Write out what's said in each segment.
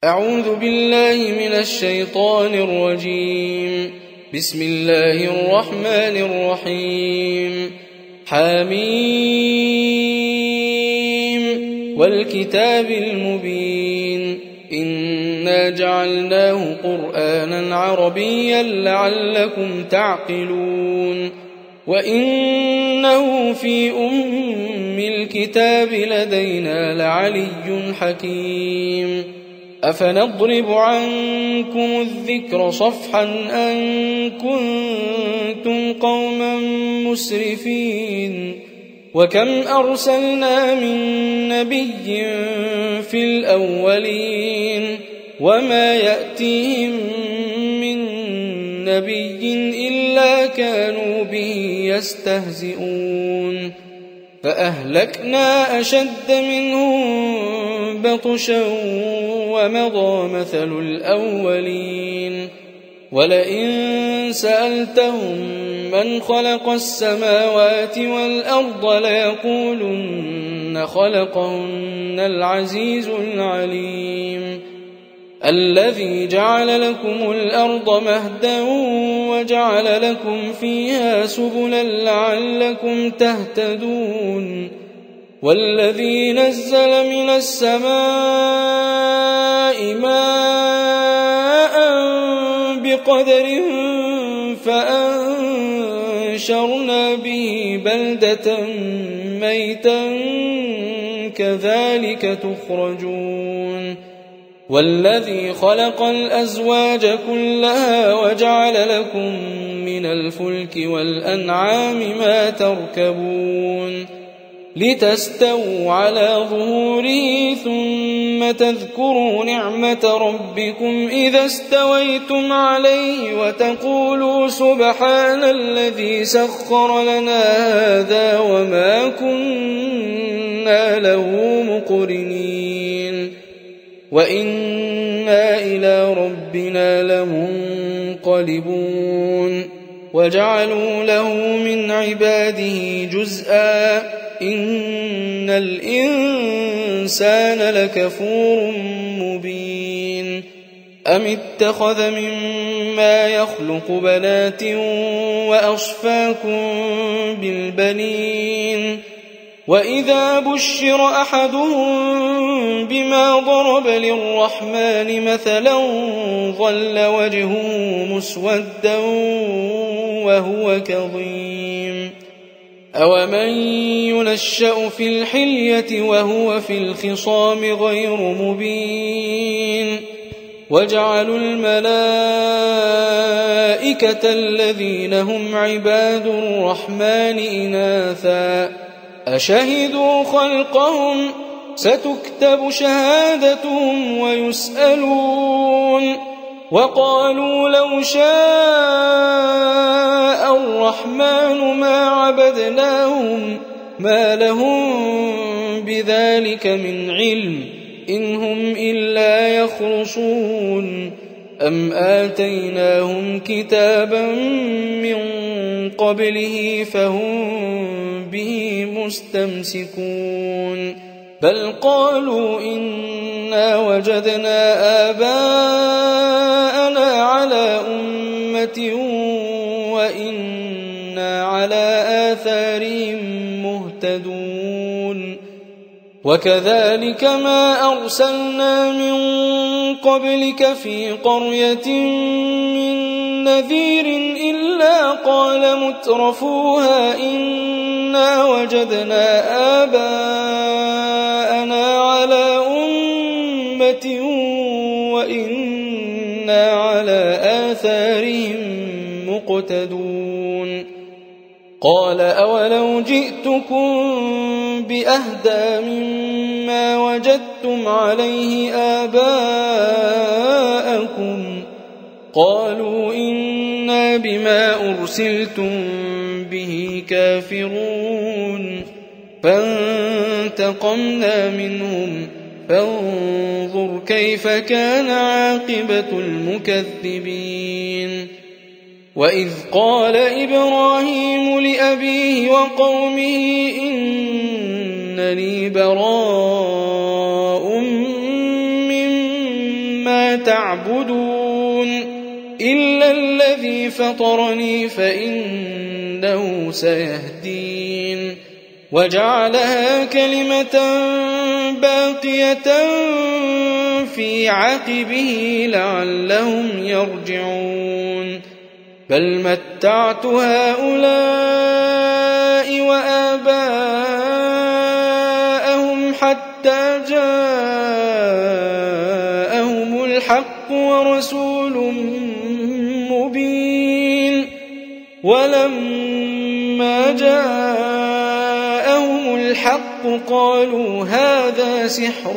أعوذ بالله من الشيطان الرجيم. بسم الله الرحمن الرحيم. حميم والكتاب المبين إنا جعلناه قرآنا عربيا لعلكم تعقلون وإنه في أم الكتاب لدينا لعلي حكيم أفنضرب عنكم الذكر صفحا أن كنتم قوما مسرفين وكم أرسلنا من نبي في الأولين وما يأتيهم من نبي إلا كانوا به يستهزئون فأهلكنا أشد منهم بطشا ومضى مثل الأولين ولئن سألتهم من خلق السماوات والأرض ليقولن خلقهن العزيز العليم الذي جعل لكم الأرض مهدا وجعل لكم فيها سبلا لعلكم تهتدون والذي نزل من السماء ماء بقدر فأنشرنا به بلدة ميتا كذلك تخرجون والذي خلق الأزواج كلها وجعل لكم من الفلك والأنعام ما تركبون لتستووا على ظهوره ثم تذكروا نعمة ربكم إذا استويتم عليه وتقولوا سبحان الذي سخر لنا هذا وما كنا له مقرنين وإنا إلى ربنا لمنقلبون وجعلوا له من عباده جزءا إن الإنسان لكفور مبين أم اتخذ مما يخلق بنات وأصفاكم بالبنين وإذا بشر أحدهم بما ضرب للرحمن مثلا ظل وجهه مسودا وهو كظيم أومن ينشأ في الحلية وهو في الخصام غير مبين وجعلوا الملائكة الذين هم عباد الرحمن إناثا أشهدوا خلقهم ستكتب شهادتهم ويسألون وقالوا لو شاء الرحمن ما عبدناهم ما لهم بذلك من علم إن هم إلا يخرصون أم آتيناهم كتابا من قبله فهم به مستمسكون بل قالوا إنا وجدنا آباءنا على أمة وإنا على آثارهم مهتدون وكذلك ما أرسلنا من قبلك في قرية من نذير إلا قال مترفوها إنا وجدنا آباءنا على أمة وإنا على آثارهم مقتدون قال أولو جئتكم بأهدى مما وجدتم عليه آباءكم قالوا إنا بما أرسلتم به كافرون فانتقمنا منهم فانظر كيف كان عاقبة المكذبين وإذ قال إبراهيم لأبيه وقومه إنني براء ما تعبدون إلا الذي فطرني فإنه سيهدين وجعلها كلمة باقية في عقبه لعلهم يرجعون بل متعت هؤلاء وآباءهم حتى جاءهم الحق ورسول مبين ولما جاءهم الحق قالوا هذا سحر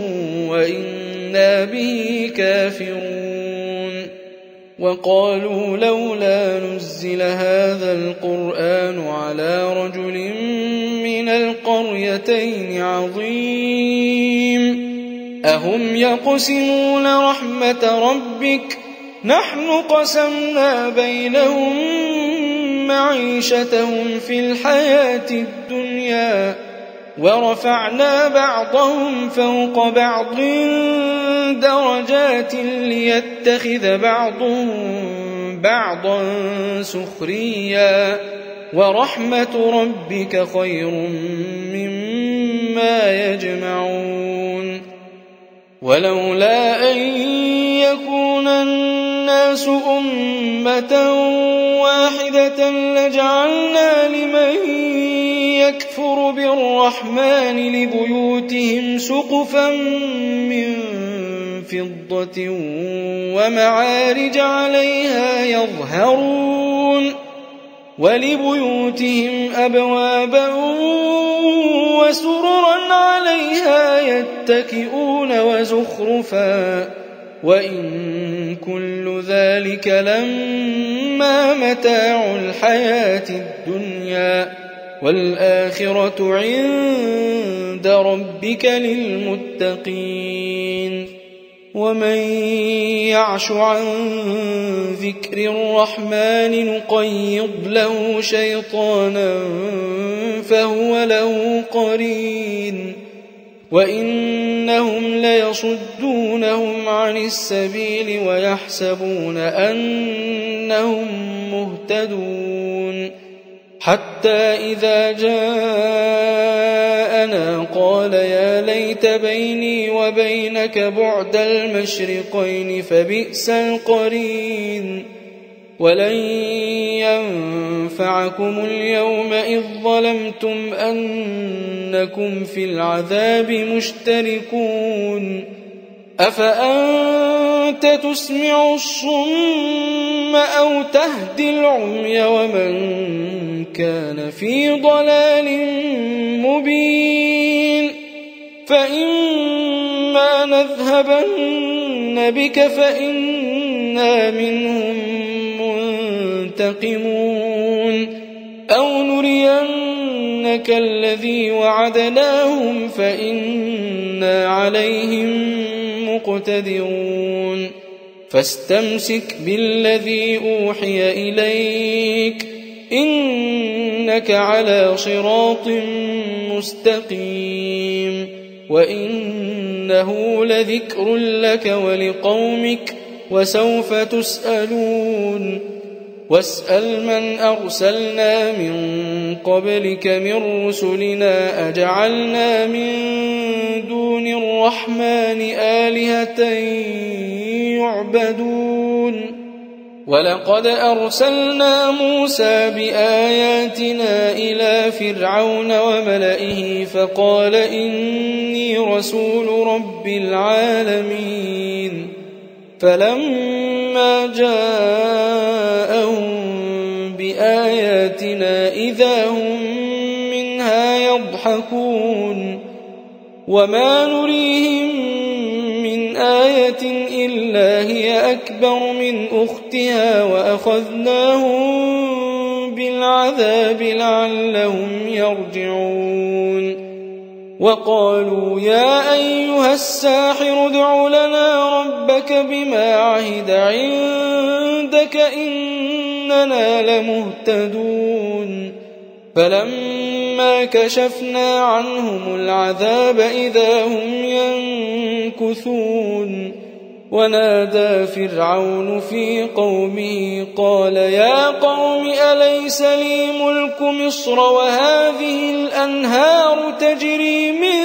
وإنا به كافرون وقالوا لولا نزل هذا القرآن على رجل من القريتين عظيم أهم يقسمون رحمة ربك نحن قسمنا بينهم معيشتهم في الحياة الدنيا ورفعنا بعضهم فوق بعض درجات ليتخذ بعضهم بعضا سخريا ورحمة ربك خير مما يجمعون ولولا أن يكون الناس أمة واحدة لجعلنا لمن يكفر بالرحمن لبيوتهم سقفا من فضة ومعارج عليها يظهرون ولبيوتهم أبوابا وسررا عليها يتكئون وزخرفا وإن كل ذلك لما متاع الحياة الدنيا والآخرة عند ربك للمتقين ومن يعش عن ذكر الرحمن نقيض له شيطانا فهو له قرين وإنهم ليصدونهم عن السبيل ويحسبون أنهم مهتدون حتى إذا جاءنا قال يا ليت بيني وبينك بعد المشرقين فبئس القرين ولن ينفعكم اليوم إذ ظلمتم أنكم في العذاب مشتركون أفأنت تسمع الصم أو تهدي العمي ومن كان في ضلال مبين فإما نذهبن بك فإنا منهم منتقمون أو نرينك الذي وعدناهم فإنا عليهم مقتدرون فاستمسك بالذي أوحي إليك إنك على صراط مستقيم وإنه لذكر لك ولقومك وسوف تسألون واسأل من أرسلنا من قبلك من رسلنا أجعلنا من دون الرحمن آلهة يعبدون ولقد أرسلنا موسى بآياتنا إلى فرعون وملئه فقال إني رسول رب العالمين فلما جاءهم بآياتنا إذا هم منها يضحكون وما نريهم من آية إلا هي أكبر من أختها وأخذناهم بالعذاب لعلهم يرجعون وقالوا يا أيها الساحر ادع لنا ربك بما عهد عندك إننا لمهتدون فلما كشفنا عنهم العذاب إذا هم ينكثون ونادى فرعون في قومه قال يا قوم أليس لي ملك مصر وهذه الأنهار تجري من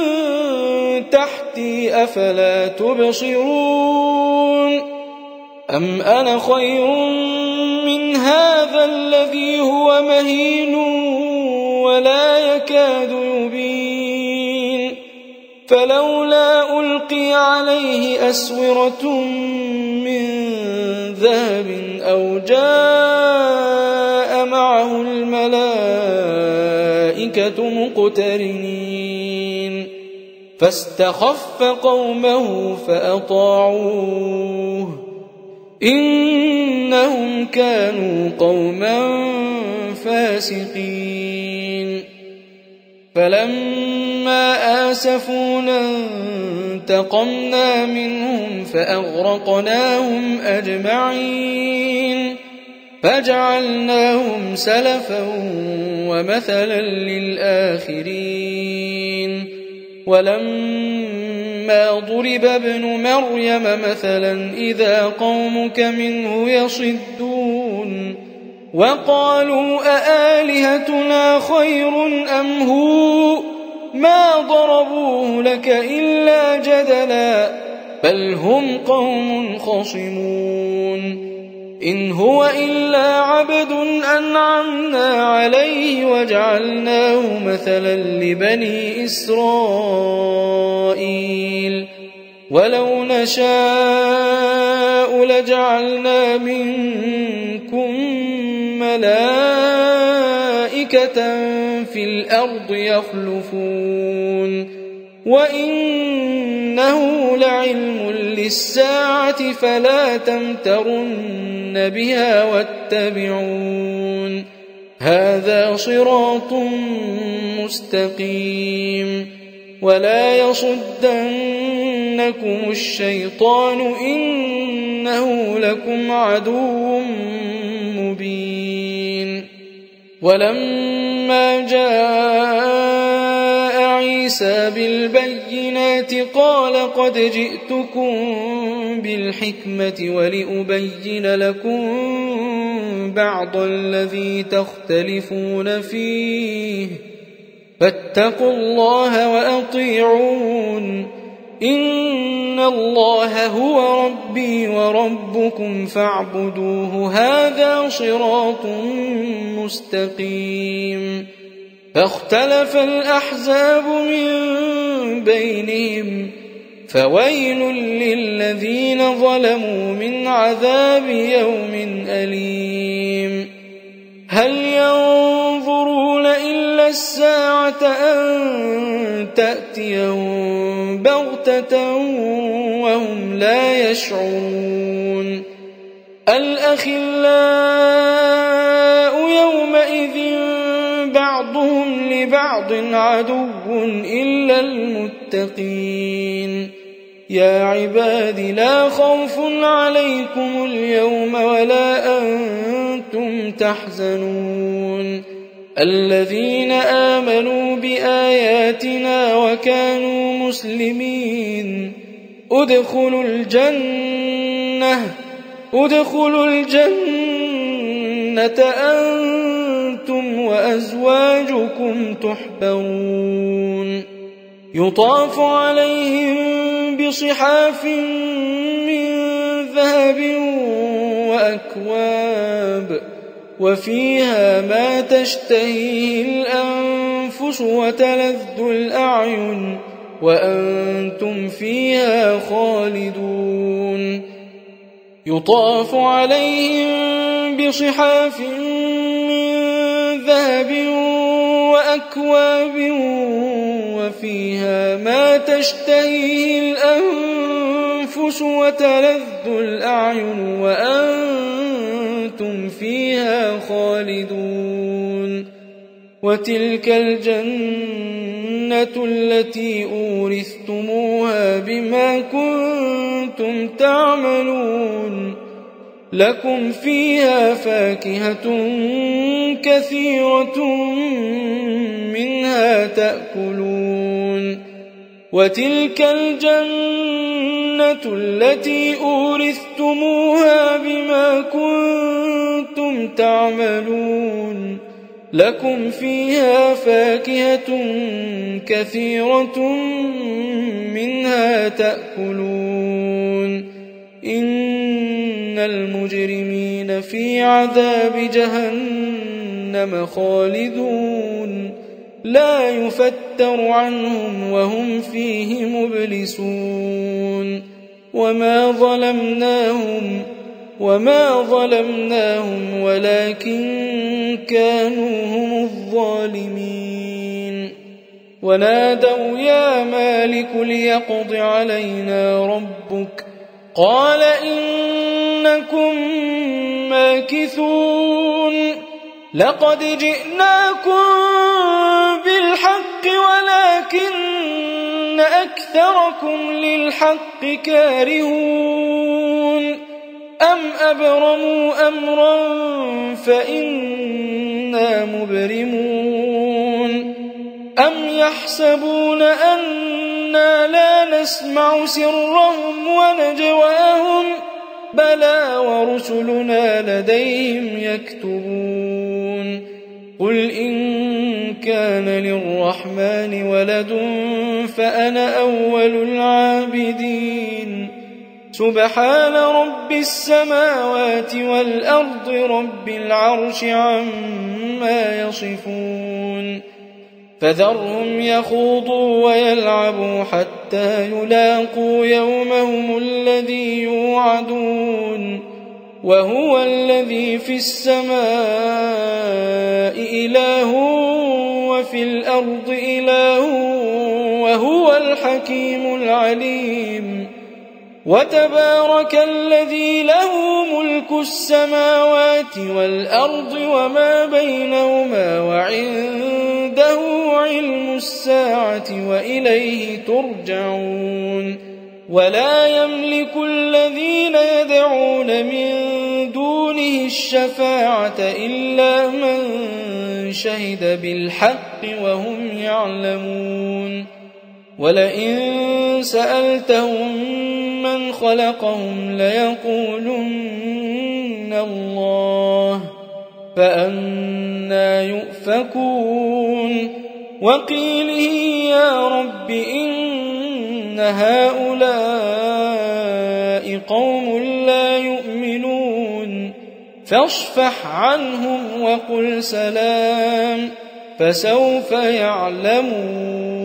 تحتي أفلا تبصرون أم أنا خير من هذا الذي هو مهين ولا يكاد يبين فلولا ألقي عليه أسورة من ذهب أو جاء معه الملائكة مقترنين فاستخف قومه فأطاعوه إنهم كانوا قوما فاسقين فلما آسفونا انتقمنا منهم فأغرقناهم أجمعين فجعلناهم سلفا ومثلا للآخرين ولما ضرب ابن مريم مثلا إذا قومك منه يصدون وقالوا أآلهتنا خير أم هو ما ضربوه لك إلا جدلا بل هم قوم خصمون إن هو إلا عبد أنعمنا عليه وجعلناه مثلا لبني إسرائيل ولو نشاء لجعلنا منكم ملائكة في الأرض يخلفون وإنه لعلم للساعة فلا تمترن بها واتبعون هذا صراط مستقيم ولا يصدنكم الشيطان إنه لكم عدو مبين ولما جاء عيسى بالبينات قال قد جئتكم بالحكمة ولأبين لكم بعض الذي تختلفون فيه فاتقوا الله وأطيعون إن الله هو ربي وربكم فاعبدوه هذا صراط مستقيم فاختلف الأحزاب من بينهم فويل للذين ظلموا من عذاب يوم أليم هل ينظرون إلا الساعة أن تأتيهم بغتة وهم لا يشعرون الأخلاء يومئذ بعضهم لبعض عدو إلا المتقين يا عباد لا خوف عليكم اليوم ولا أنتم تحزنون الذين آمنوا بآياتنا وكانوا مسلمين ادخلوا الجنة أنتم وأزواجكم تحبرون يطاف عليهم بصحاف من ذهب وأكواب وفيها ما تشتهيه الأنفس وتلذ الأعين وأنتم فيها خالدون يطاف عليهم بصحاف من ذهب وأكواب وفيها ما تشتهيه الأنفس وتلذ الأعين وأنتم فيها خالدون وتلك الجنة التي أورثتموها بما كنتم تعملون لكم فيها فاكهة كثيرة منها تأكلون وتلك الجنة التي أورثتموها بما كنتم تعملون لكم فيها فاكهة كثيرة منها تأكلون إن المجرمين في عذاب جهنم خالدون لا يفتر عنهم وهم فيه مبلسون وما ظلمناهم ولكن كانوا هم الظالمين ونادوا يا مالك ليقض علينا ربك قال إنكم ماكثون لقد جئناكم بالحق ولكن أكثركم للحق كارهون أم أبرموا أمرا فإنا مبرمون أم يحسبون أنا لا نسمع سرهم ونجواهم بلى ورسلنا لديهم يكتبون قل إن كان للرحمن ولد فأنا أول العابدين سبحان رب السماوات والأرض رب العرش عما يصفون فذرهم يخوضوا ويلعبوا حتى يلاقوا يومهم الذي يوعدون وهو الذي في السماء إله وفي الأرض إله وهو الحكيم العليم وتبارك الذي له ملك السماوات والأرض وما بينهما وعنده علم الساعة وإليه ترجعون ولا يملك الذين يدعون من دونه الشفاعة إلا من شهد بالحق وهم يعلمون ولئن سألتهم من خلقهم ليقولن الله فأنى يؤفكون وقيله يا رب إن هؤلاء قوم لا يؤمنون فاصفح عنهم وقل سلام فسوف يعلمون